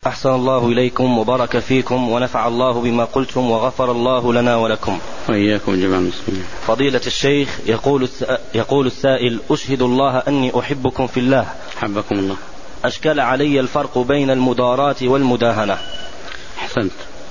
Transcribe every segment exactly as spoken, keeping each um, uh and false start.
أحسن الله إليكم وبارك فيكم ونفع الله بما قلتم وغفر الله لنا ولكم. وإياكم جميعا المسلمين. فضيلة الشيخ، يقول يقول السائل: أشهد الله أني أحبكم في الله. حبكم الله. أشكل علي الفرق بين المداراة والمداهنة. أحسنت.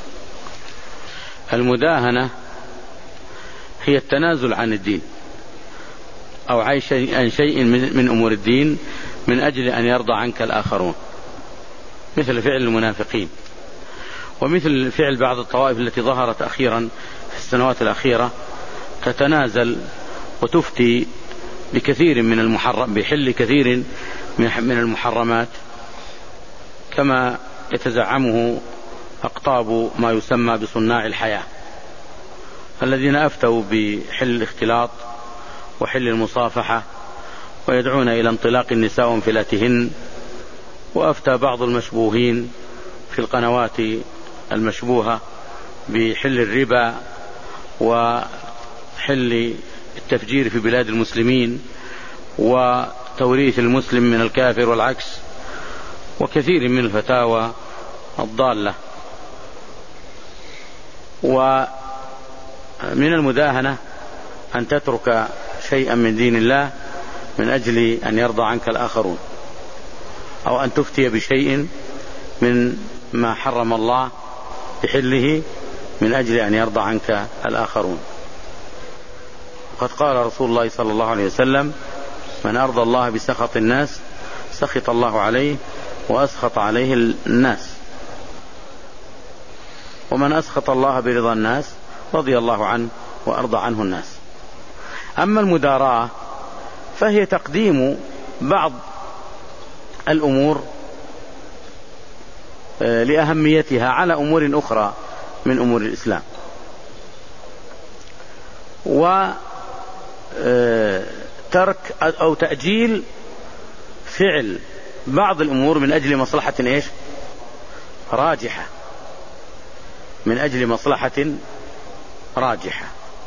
المداهنة هي التنازل عن الدين أو عن شيء من أمور الدين من أجل أن يرضى عنك الآخرون، مثل فعل المنافقين، ومثل فعل بعض الطوائف التي ظهرت أخيرا في السنوات الأخيرة، تتنازل وتفتي بكثير من المحرم بحل كثير من المحرمات، كما يتزعمه أقطاب ما يسمى بصناع الحياة، الذين أفتوا بحل الاختلاط وحل المصافحة ويدعون إلى انطلاق النساء وانفلاتهن، وأفتى بعض المشبوهين في القنوات المشبوهة بحل الربا وحل التفجير في بلاد المسلمين وتوريث المسلم من الكافر والعكس، وكثير من الفتاوى الضالة. ومن المداهنة أن تترك شيئا من دين الله من أجل أن يرضى عنك الآخرون، أو أن تفتي بشيء من ما حرم الله بحله من أجل أن يرضى عنك الآخرون. وقد قال رسول الله صلى الله عليه وسلم: من أرضى الله بسخط الناس سخط الله عليه وأسخط عليه الناس، ومن أسخط الله برضا الناس رضي الله عنه وأرضى عنه الناس. أما المداراة فهي تقديم بعض الأمور لأهميتها على أمور أخرى من أمور الإسلام، وترك أو تأجيل فعل بعض الأمور من أجل مصلحة إيش؟ راجحة، من أجل مصلحة راجحة.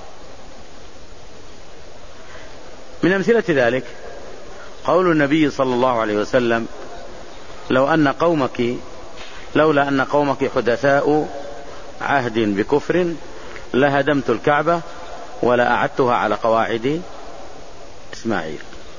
من أمثلة ذلك قول النبي صلى الله عليه وسلم: لو أن قومك لولا أن قومك حدثاء عهد بكفر لهدمت الكعبة ولا أعدتها على قواعد إسماعيل.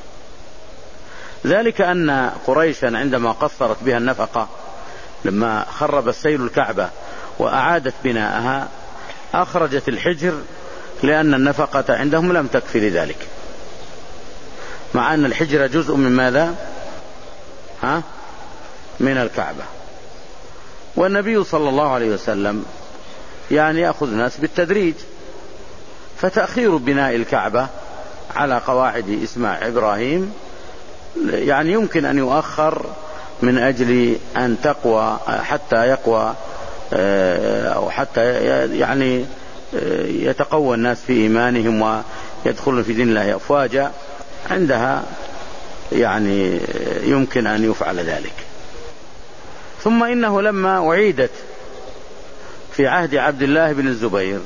ذلك أن قريشا عندما قصرت بها النفقة لما خرب السيل الكعبة وأعادت بناءها أخرجت الحجر، لأن النفقة عندهم لم تكفي لذلك، مع أن الحجر جزء من ماذا؟ ها؟ من الكعبة. والنبي صلى الله عليه وسلم يعني يأخذ الناس بالتدريج، فتأخير بناء الكعبة على قواعد إسماعيل إبراهيم يعني يمكن أن يؤخر من أجل أن تقوى حتى يقوى أو حتى يعني يتقوى الناس في إيمانهم ويدخلون في دين الله أفواجا، عندها يعني يمكن أن يفعل ذلك. ثم إنه لما أعيدت في عهد عبد الله بن الزبير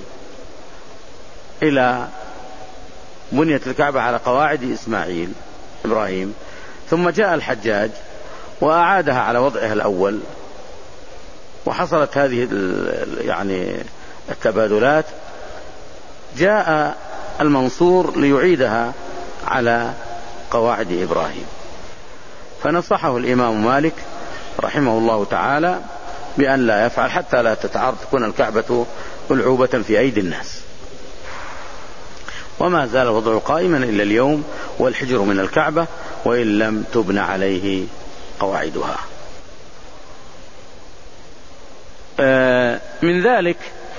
إلى بنية الكعبة على قواعد إسماعيل إبراهيم، ثم جاء الحجاج وأعادها على وضعها الأول، وحصلت هذه يعني التبادلات، جاء المنصور ليعيدها على قواعد إبراهيم، فنصحه الإمام مالك رحمه الله تعالى بأن لا يفعل حتى لا تتعرض تكون الكعبة ألعوبة في أيدي الناس. وما زال الوضع قائما إلا اليوم، والحجر من الكعبة وإن لم تبن عليه قواعدها. من ذلك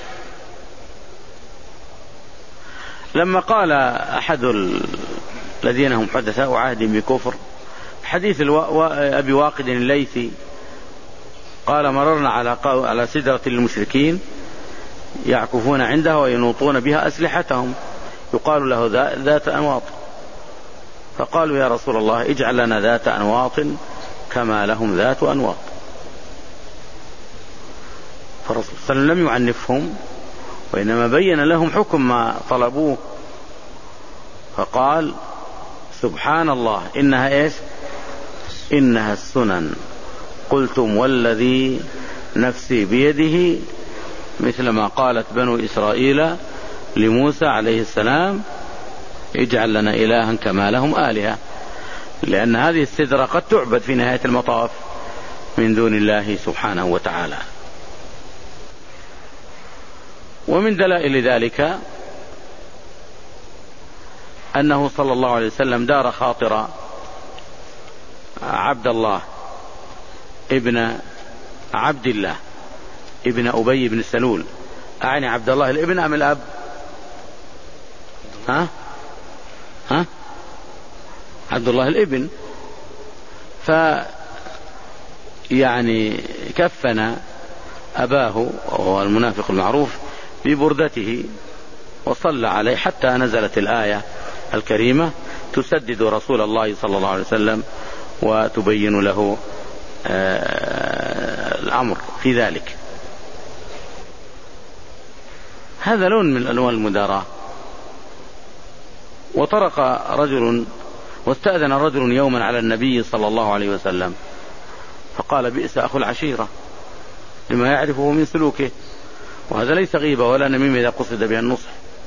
لما قال أحد الذين هم حدثاء عهد بكفر، حديث أبي واقد الليثي قال: مررنا على على سدرة المشركين يعكفون عندها وينوطون بها أسلحتهم يقال له ذات أنواط، فقالوا: يا رسول الله اجعل لنا ذات أنواط كما لهم ذات أنواط. فالرسول صلى الله عليه وسلم لم يعنفهم، وإنما بين لهم حكم ما طلبوه، فقال: سبحان الله، إنها إيش؟ إنها السنن قلتم والذي نفسي بيده، مثل ما قالت بنو إسرائيل لموسى عليه السلام اجعل لنا إلها كما لهم آلهة، لأن هذه السدرة قد تعبد في نهاية المطاف من دون الله سبحانه وتعالى. ومن دلائل ذلك أنه صلى الله عليه وسلم دار خاطر عبد الله ابن عبد الله ابن أبي بن سلول. أعني عبد الله الابن أم الأب؟ ها؟ ها؟ عبد الله الابن. ف يعني كفن أباه وهو المنافق المعروف ببردته وصلى عليه حتى نزلت الآية الكريمة تسدد رسول الله صلى الله عليه وسلم وتبين له الأمر في ذلك. هذا لون من ألوان المداراة. وطرق رجل واستأذن رجل يوما على النبي صلى الله عليه وسلم فقال بئس أخو العشيرة لما يعرفه من سلوكه، وهذا ليس غيبة ولا نميمة إذا قصد بها النصح.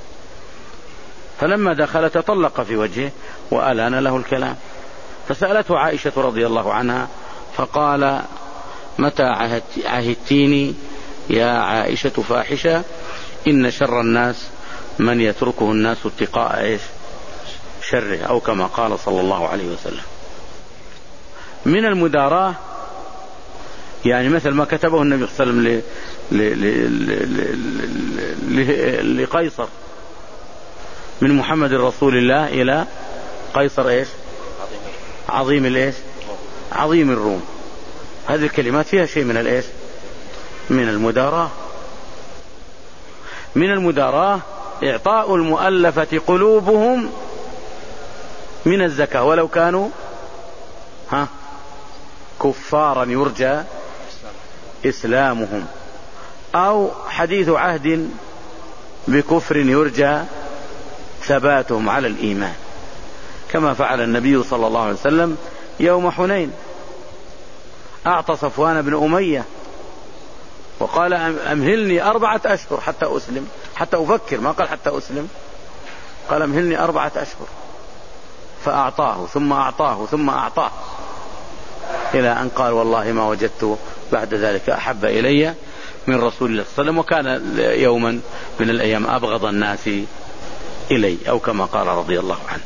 فلما دخل تطلق في وجهه وألان له الكلام، فسألته عائشة رضي الله عنها فقال متى عهدتيني يا عائشة فاحشة إن شر الناس من يتركه الناس اتقاء إيش شره، أو كما قال صلى الله عليه وسلم. من المداراة يعني مثل ما كتبه النبي صلى الله عليه وسلم لقيصر من محمد رسول الله إلى قيصر إيش عظيم الإيش عظيم الروم. هذه الكلمات فيها شيء من الإيش من المداراة. من المداراة إعطاء المؤلفة قلوبهم من الزكاة ولو كانوا ها كفارا يرجى إسلامهم، أو حديث عهد بكفر يرجى ثباتهم على الإيمان، كما فعل النبي صلى الله عليه وسلم يوم حنين. أعطى صفوان بن أمية وقال أمهلني أربعة أشهر حتى أسلم، حتى أفكر، ما قال حتى أسلم، قال أمهلني أربعة أشهر، فأعطاه ثم أعطاه ثم أعطاه إلى أن قال والله ما وجدت بعد ذلك أحب إلي من رسول الله صلى الله عليه وسلم، وكان يوما من الأيام أبغض الناس إلي، أو كما قال رضي الله عنه.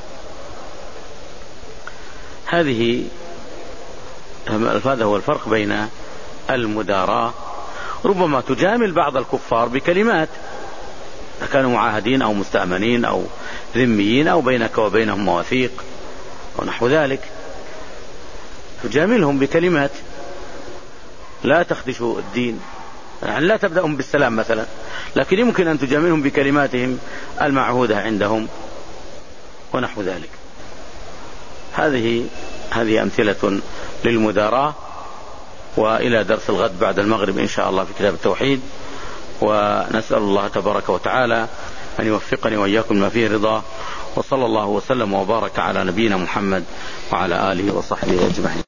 هذه هذا هو الفرق بين المداراة. ربما تجامل بعض الكفار بكلمات كانوا معاهدين أو مستأمنين أو ذميين أو بينك وبينهم مواثيق أو نحو ذلك، تجاملهم بكلمات لا تخدشوا الدين، يعني لا تبدأهم بالسلام مثلا، لكن يمكن أن تجاملهم بكلماتهم المعهودة عندهم ونحو ذلك. هذه هذه أمثلة للمداراة. وإلى درس الغد بعد المغرب إن شاء الله في كتاب التوحيد، ونسأل الله تبارك وتعالى أن يوفقني وإياكم ما فيه رضاه، وصلى الله وسلم وبارك على نبينا محمد وعلى آله وصحبه أجمعين.